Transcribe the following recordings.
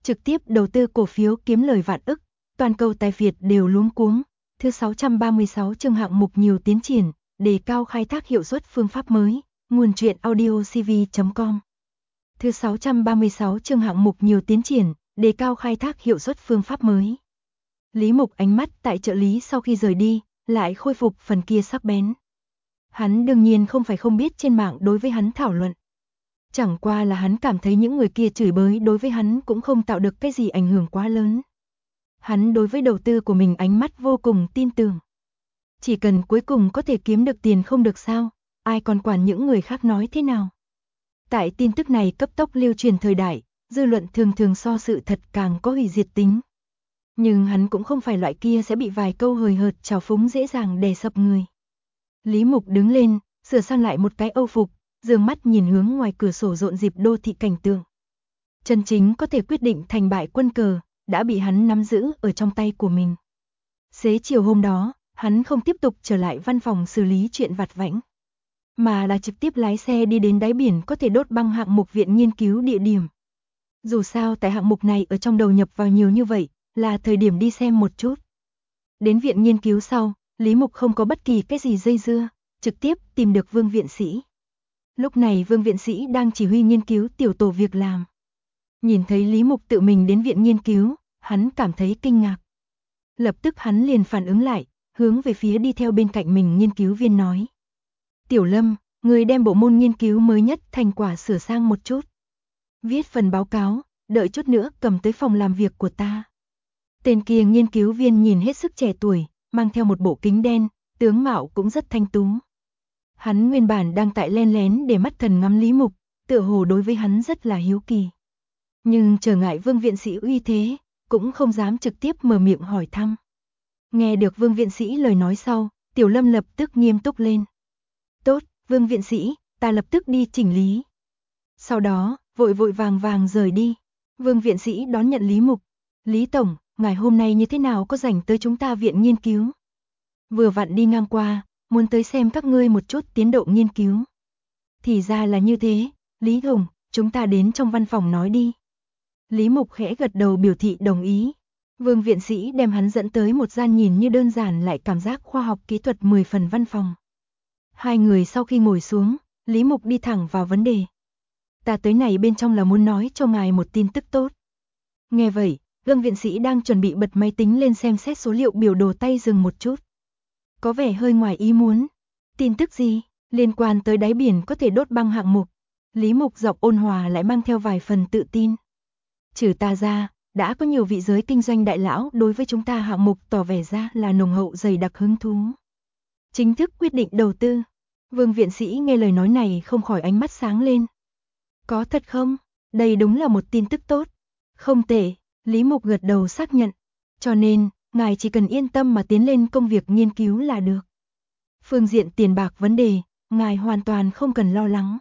trực tiếp đầu tư cổ phiếu kiếm lời vạn ức, toàn cầu tài Việt đều luống cuống. Thứ 636 chương hạng mục nhiều tiến triển, đề cao khai thác hiệu suất phương pháp mới, nguồn truyện audiocv.com. Thứ 636 chương hạng mục nhiều tiến triển, đề cao khai thác hiệu suất phương pháp mới. Lý Mục ánh mắt tại trợ lý sau khi rời đi, lại khôi phục phần kia sắc bén. Hắn đương nhiên không phải không biết trên mạng đối với hắn thảo luận. Chẳng qua là hắn cảm thấy những người kia chửi bới đối với hắn cũng không tạo được cái gì ảnh hưởng quá lớn. Hắn đối với đầu tư của mình ánh mắt vô cùng tin tưởng. Chỉ cần cuối cùng có thể kiếm được tiền không được sao, ai còn quản những người khác nói thế nào. Tại tin tức này cấp tốc lưu truyền thời đại, dư luận thường thường so sự thật càng có hủy diệt tính. Nhưng hắn cũng không phải loại kia sẽ bị vài câu hời hợt trào phúng dễ dàng đè sập người. Lý Mục đứng lên, sửa sang lại một cái âu phục, dương mắt nhìn hướng ngoài cửa sổ rộn rịp đô thị cảnh tượng. Chân chính có thể quyết định thành bại quân cờ, đã bị hắn nắm giữ ở trong tay của mình. Xế chiều hôm đó, hắn không tiếp tục trở lại văn phòng xử lý chuyện vặt vãnh, mà là trực tiếp lái xe đi đến đáy biển có thể đốt băng hạng mục viện nghiên cứu địa điểm. Dù sao tại hạng mục này ở trong đầu nhập vào nhiều như vậy, là thời điểm đi xem một chút. Đến viện nghiên cứu sau, Lý Mục không có bất kỳ cái gì dây dưa, trực tiếp tìm được Vương viện sĩ. Lúc này Vương viện sĩ đang chỉ huy nghiên cứu tiểu tổ việc làm. Nhìn thấy Lý Mục tự mình đến viện nghiên cứu, hắn cảm thấy kinh ngạc. Lập tức hắn liền phản ứng lại, hướng về phía đi theo bên cạnh mình nghiên cứu viên nói. Tiểu Lâm, người đem bộ môn nghiên cứu mới nhất thành quả sửa sang một chút. Viết phần báo cáo, đợi chút nữa cầm tới phòng làm việc của ta. Tên kia nghiên cứu viên nhìn hết sức trẻ tuổi, mang theo một bộ kính đen, tướng mạo cũng rất thanh tú. Hắn nguyên bản đang tại len lén để mắt thần ngắm Lý Mục, tựa hồ đối với hắn rất là hiếu kỳ. Nhưng trở ngại Vương viện sĩ uy thế, cũng không dám trực tiếp mở miệng hỏi thăm. Nghe được Vương viện sĩ lời nói sau, Tiểu Lâm lập tức nghiêm túc lên. Tốt, Vương viện sĩ, ta lập tức đi chỉnh lý. Sau đó, vội vội vàng vàng rời đi. Vương viện sĩ đón nhận Lý Mục. Lý Tổng, ngài hôm nay như thế nào có rảnh tới chúng ta viện nghiên cứu? Vừa vặn đi ngang qua, muốn tới xem các ngươi một chút tiến độ nghiên cứu. Thì ra là như thế, Lý Hùng, chúng ta đến trong văn phòng nói đi. Lý Mục khẽ gật đầu biểu thị đồng ý. Vương viện sĩ đem hắn dẫn tới một gian nhìn như đơn giản lại cảm giác khoa học kỹ thuật 10 phần văn phòng. Hai người sau khi ngồi xuống, Lý Mục đi thẳng vào vấn đề. Ta tới này bên trong là muốn nói cho ngài một tin tức tốt. Nghe vậy, Vương viện sĩ đang chuẩn bị bật máy tính lên xem xét số liệu biểu đồ tay dừng một chút. Có vẻ hơi ngoài ý muốn. Tin tức gì? Liên quan tới đáy biển có thể đốt băng hạng mục. Lý Mục giọng ôn hòa lại mang theo vài phần tự tin. Trừ ta ra, đã có nhiều vị giới kinh doanh đại lão đối với chúng ta hạng mục tỏ vẻ ra là nồng hậu dày đặc hứng thú. Chính thức quyết định đầu tư. Vương viện sĩ nghe lời nói này không khỏi ánh mắt sáng lên. Có thật không? Đây đúng là một tin tức tốt. Không tệ, Lý Mục gật đầu xác nhận. Cho nên, ngài chỉ cần yên tâm mà tiến lên công việc nghiên cứu là được. Phương diện tiền bạc vấn đề, ngài hoàn toàn không cần lo lắng.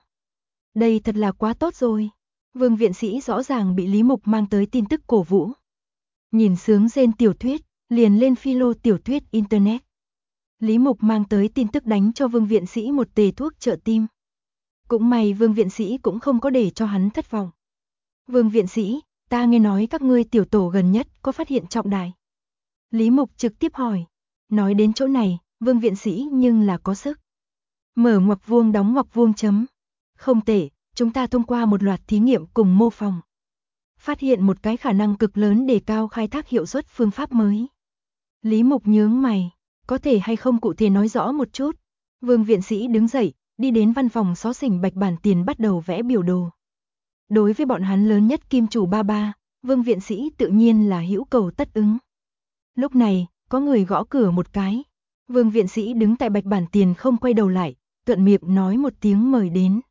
Đây thật là quá tốt rồi. Vương viện sĩ rõ ràng bị Lý Mục mang tới tin tức cổ vũ. Nhìn sướng rên tiểu thuyết, liền lên philo tiểu thuyết Internet. Lý Mục mang tới tin tức đánh cho Vương viện sĩ một tề thuốc trợ tim. Cũng may Vương viện sĩ cũng không có để cho hắn thất vọng. Vương viện sĩ, ta nghe nói các ngươi tiểu tổ gần nhất có phát hiện trọng đại. Lý Mục trực tiếp hỏi. Nói đến chỗ này, Vương viện sĩ nhưng là có sức. Mở ngoặc vuông đóng ngoặc vuông chấm. Không tệ, chúng ta thông qua một loạt thí nghiệm cùng mô phỏng. Phát hiện một cái khả năng cực lớn đề cao khai thác hiệu suất phương pháp mới. Lý Mục nhướng mày, có thể hay không cụ thể nói rõ một chút. Vương viện sĩ đứng dậy, đi đến văn phòng xó xỉnh bạch bản tiền bắt đầu vẽ biểu đồ. Đối với bọn hắn lớn nhất kim chủ ba ba, Vương viện sĩ tự nhiên là hữu cầu tất ứng. Lúc này, có người gõ cửa một cái. Vương viện sĩ đứng tại bạch bản tiền không quay đầu lại, thuận miệng nói một tiếng mời đến.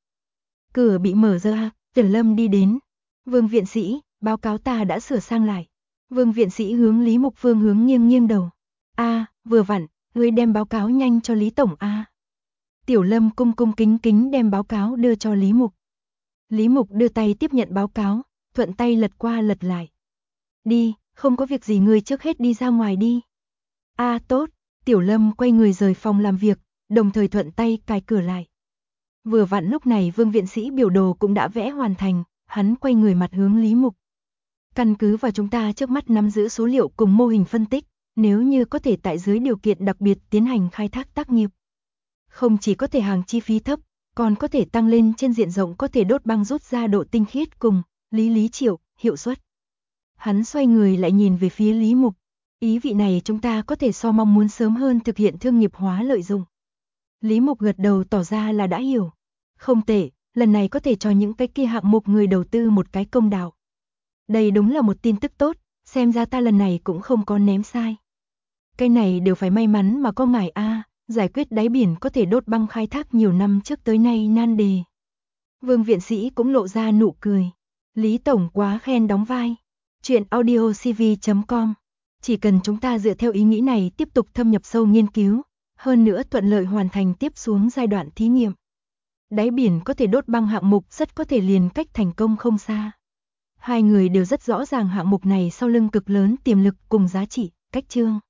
Cửa bị mở ra, Tiểu Lâm đi đến. Vương viện sĩ, báo cáo ta đã sửa sang lại. Vương viện sĩ hướng Lý Mục phương hướng nghiêng nghiêng đầu. Vừa vặn, ngươi đem báo cáo nhanh cho Lý Tổng a. Tiểu Lâm cung cung kính kính đem báo cáo đưa cho Lý Mục. Lý Mục đưa tay tiếp nhận báo cáo, thuận tay lật qua lật lại. Đi, không có việc gì ngươi trước hết đi ra ngoài đi. Tốt, Tiểu Lâm quay người rời phòng làm việc, đồng thời thuận tay cài cửa lại. Vừa vặn lúc này Vương viện sĩ biểu đồ cũng đã vẽ hoàn thành, hắn quay người mặt hướng Lý Mục. Căn cứ vào chúng ta trước mắt nắm giữ số liệu cùng mô hình phân tích, nếu như có thể tại dưới điều kiện đặc biệt tiến hành khai thác tác nghiệp, không chỉ có thể hàng chi phí thấp, còn có thể tăng lên trên diện rộng, có thể đốt băng rút ra độ tinh khiết cùng Lý Triệu, hiệu suất. Hắn xoay người lại nhìn về phía Lý Mục. Ý vị này chúng ta có thể so mong muốn sớm hơn thực hiện thương nghiệp hóa lợi dụng. Lý Mục gật đầu tỏ ra là đã hiểu. Không tệ, lần này có thể cho những cái kia hạng mục người đầu tư một cái công đạo. Đây đúng là một tin tức tốt, xem ra ta lần này cũng không có ném sai. Cái này đều phải may mắn mà có ngài a, giải quyết đáy biển có thể đốt băng khai thác nhiều năm trước tới nay nan đề. Vương viện sĩ cũng lộ ra nụ cười. Lý Tổng quá khen đóng vai. Chuyện audiocv.com. Chỉ cần chúng ta dựa theo ý nghĩ này tiếp tục thâm nhập sâu nghiên cứu, hơn nữa thuận lợi hoàn thành tiếp xuống giai đoạn thí nghiệm, đáy biển có thể đốt băng hạng mục rất có thể liền cách thành công không xa. Hai người đều rất rõ ràng hạng mục này sau lưng cực lớn tiềm lực cùng giá trị, cách chương.